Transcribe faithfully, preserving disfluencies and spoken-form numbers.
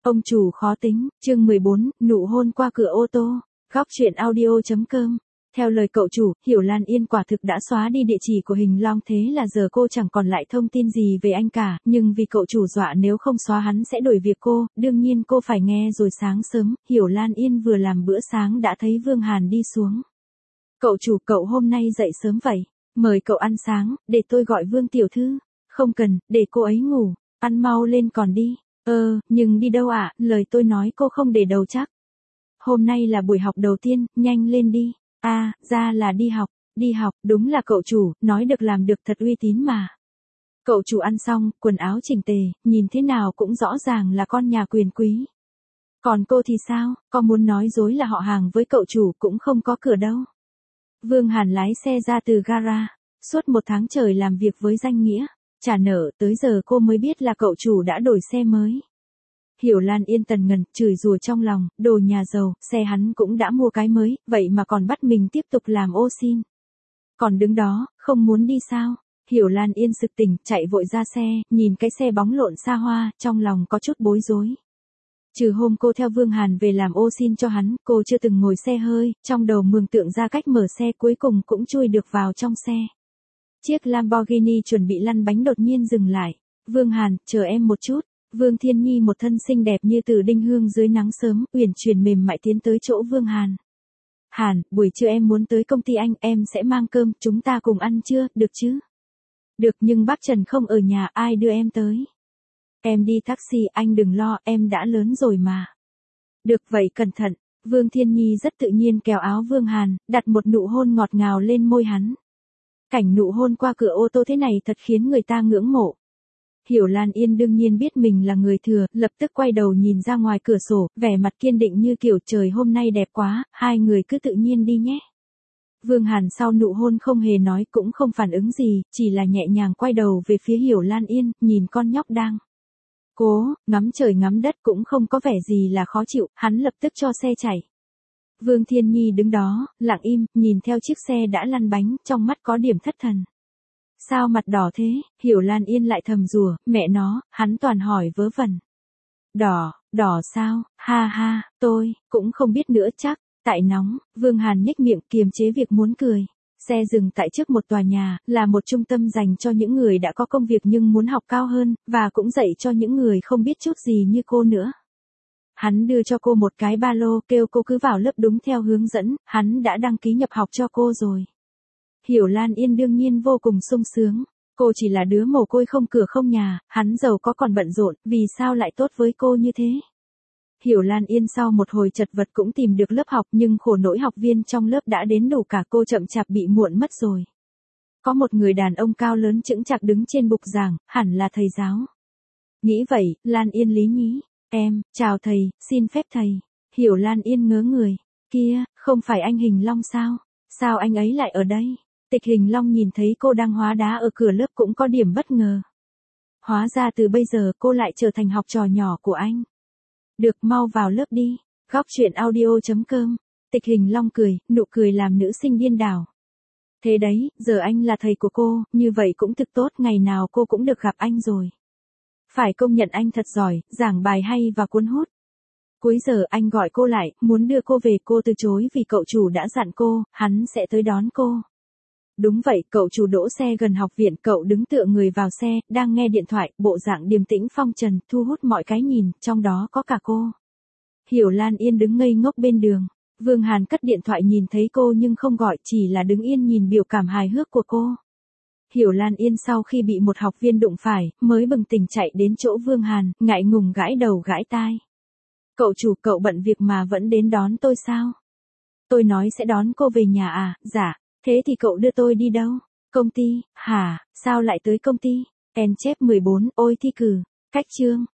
Ông chủ khó tính, chương mười bốn, nụ hôn qua cửa ô tô. Góc truyện audio chấm com. Theo lời cậu chủ, Hiểu Lan Yên quả thực đã xóa đi địa chỉ của Hình Long, thế là giờ cô chẳng còn lại thông tin gì về anh cả, nhưng vì cậu chủ dọa nếu không xóa hắn sẽ đuổi việc cô, đương nhiên cô phải nghe rồi. Sáng sớm, Hiểu Lan Yên vừa làm bữa sáng đã thấy Vương Hàn đi xuống. Cậu chủ, cậu hôm nay dậy sớm vậy, mời cậu ăn sáng, để tôi gọi Vương tiểu thư. Không cần, để cô ấy ngủ, ăn mau lên còn đi. Ờ, nhưng đi đâu ạ, à? Lời tôi nói cô không để đầu chắc. Hôm nay là buổi học đầu tiên, nhanh lên đi. À, ra là đi học, đi học, đúng là cậu chủ, nói được làm được, thật uy tín mà. Cậu chủ ăn xong, quần áo chỉnh tề, nhìn thế nào cũng rõ ràng là con nhà quyền quý. Còn cô thì sao, có muốn nói dối là họ hàng với cậu chủ cũng không có cửa đâu. Vương Hàn lái xe ra từ gara, suốt một tháng trời làm việc với danh nghĩa trả nợ, tới giờ cô mới biết là cậu chủ đã đổi xe mới. Hiểu Lan Yên tần ngần, chửi rủa trong lòng, đồ nhà giàu, xe hắn cũng đã mua cái mới, vậy mà còn bắt mình tiếp tục làm ô xin. Còn đứng đó, không muốn đi sao? Hiểu Lan Yên sực tỉnh, chạy vội ra xe, nhìn cái xe bóng lộn xa hoa, trong lòng có chút bối rối. Trừ hôm cô theo Vương Hàn về làm ô xin cho hắn, cô chưa từng ngồi xe hơi, trong đầu mường tượng ra cách mở xe, cuối cùng cũng chui được vào trong xe. Chiếc Lamborghini chuẩn bị lăn bánh đột nhiên dừng lại. Vương Hàn, chờ em một chút. Vương Thiên Nhi một thân xinh đẹp như từ đinh hương dưới nắng sớm, uyển chuyển mềm mại tiến tới chỗ Vương Hàn. Hàn, buổi trưa em muốn tới công ty anh, em sẽ mang cơm, chúng ta cùng ăn trưa, được chứ? Được, nhưng bác Trần không ở nhà, ai đưa em tới? Em đi taxi, anh đừng lo, em đã lớn rồi mà. Được vậy, cẩn thận. Vương Thiên Nhi rất tự nhiên kéo áo Vương Hàn, đặt một nụ hôn ngọt ngào lên môi hắn. Cảnh nụ hôn qua cửa ô tô thế này thật khiến người ta ngưỡng mộ. Hiểu Lan Yên đương nhiên biết mình là người thừa, lập tức quay đầu nhìn ra ngoài cửa sổ, vẻ mặt kiên định như kiểu trời hôm nay đẹp quá, hai người cứ tự nhiên đi nhé. Vương Hàn sau nụ hôn không hề nói cũng không phản ứng gì, chỉ là nhẹ nhàng quay đầu về phía Hiểu Lan Yên, nhìn con nhóc đang cố ngắm trời ngắm đất cũng không có vẻ gì là khó chịu, hắn lập tức cho xe chạy. Vương Thiên Nhi đứng đó, lặng im, nhìn theo chiếc xe đã lăn bánh, trong mắt có điểm thất thần. Sao mặt đỏ thế? Hiểu Lan Yên lại thầm rủa, mẹ nó, hắn toàn hỏi vớ vẩn. Đỏ, đỏ sao? Ha ha, tôi cũng không biết nữa chắc, tại nóng. Vương Hàn nhếch miệng kiềm chế việc muốn cười. Xe dừng tại trước một tòa nhà, là một trung tâm dành cho những người đã có công việc nhưng muốn học cao hơn, và cũng dạy cho những người không biết chút gì như cô nữa. Hắn đưa cho cô một cái ba lô, kêu cô cứ vào lớp đúng theo hướng dẫn, hắn đã đăng ký nhập học cho cô rồi. Hiểu Lan Yên đương nhiên vô cùng sung sướng, cô chỉ là đứa mồ côi không cửa không nhà, hắn giàu có còn bận rộn, vì sao lại tốt với cô như thế? Hiểu Lan Yên sau một hồi chật vật cũng tìm được lớp học, nhưng khổ nỗi học viên trong lớp đã đến đủ cả, cô chậm chạp bị muộn mất rồi. Có một người đàn ông cao lớn chững chạc đứng trên bục giảng, hẳn là thầy giáo. Nghĩ vậy, Lan Yên lý nhí. Em, chào thầy, xin phép thầy. Hiểu Lan Yên ngớ người. Kia, không phải anh Hình Long sao? Sao anh ấy lại ở đây? Tịch Hình Long nhìn thấy cô đang hóa đá ở cửa lớp cũng có điểm bất ngờ. Hóa ra từ bây giờ cô lại trở thành học trò nhỏ của anh. Được, mau vào lớp đi. Góc truyện audio chấm com. Tịch Hình Long cười, nụ cười làm nữ sinh điên đảo. Thế đấy, giờ anh là thầy của cô, như vậy cũng thực tốt, ngày nào cô cũng được gặp anh rồi. Phải công nhận anh thật giỏi, giảng bài hay và cuốn hút. Cuối giờ anh gọi cô lại, muốn đưa cô về, cô từ chối vì cậu chủ đã dặn cô, hắn sẽ tới đón cô. Đúng vậy, cậu chủ đỗ xe gần học viện, cậu đứng tựa người vào xe, đang nghe điện thoại, bộ dạng điềm tĩnh phong trần, thu hút mọi cái nhìn, trong đó có cả cô. Hiểu Lan Yên đứng ngây ngốc bên đường. Vương Hàn cất điện thoại nhìn thấy cô nhưng không gọi, chỉ là đứng yên nhìn biểu cảm hài hước của cô. Hiểu Lan Yên sau khi bị một học viên đụng phải, mới bừng tỉnh chạy đến chỗ Vương Hàn, ngại ngùng gãi đầu gãi tai. Cậu chủ, cậu bận việc mà vẫn đến đón tôi sao? Tôi nói sẽ đón cô về nhà à? Dạ, thế thì cậu đưa tôi đi đâu? Công ty, hả, sao lại tới công ty? En chép mười bốn, ôi thi cử, cách chương.